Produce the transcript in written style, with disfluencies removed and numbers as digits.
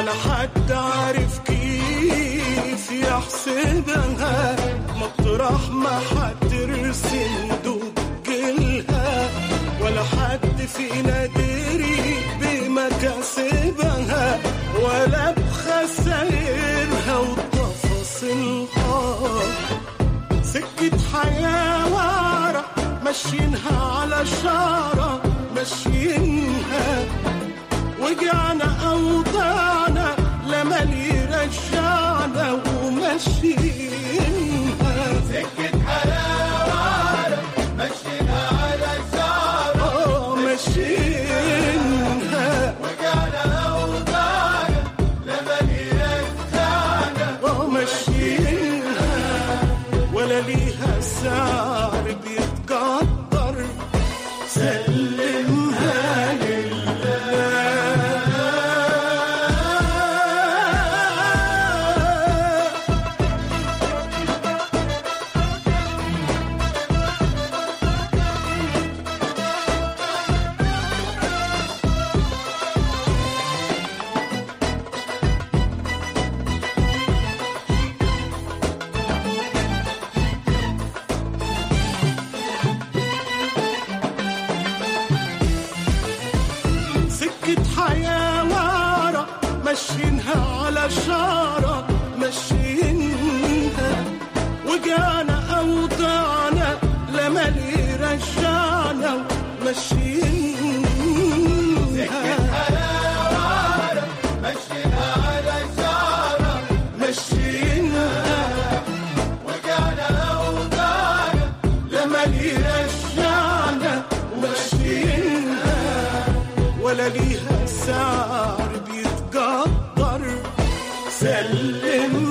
ولا حد عارف كيف يحسبها، مطرح ما حد رسم دجلها، ولا حد فينا دري بمكاسبها ولا بخسائرها وتفاصيلها. سكة حياة ورا ماشيينها على شارة ماشيينها، وجعنا أوضاعنا لما يرجعنا وماشيينها. سكة حلاوة ماشيينها على شارة ماشيينها، وجعنا أوضاعنا لما يرجعنا ماشيينها، ولا ليها سعر بيتقدر، سلمها لله. سكة حياة ورا ماشيينها على شارة ماشيينها، وجعنا أوضاعنا لما يرجعنا ماشيينها. حلاوة ماشيينها على شارة ماشيينها، وجعنا أوضاعنا لما يرجعنا ماشيينها، ولا ليها سعر بيتقدر، سلم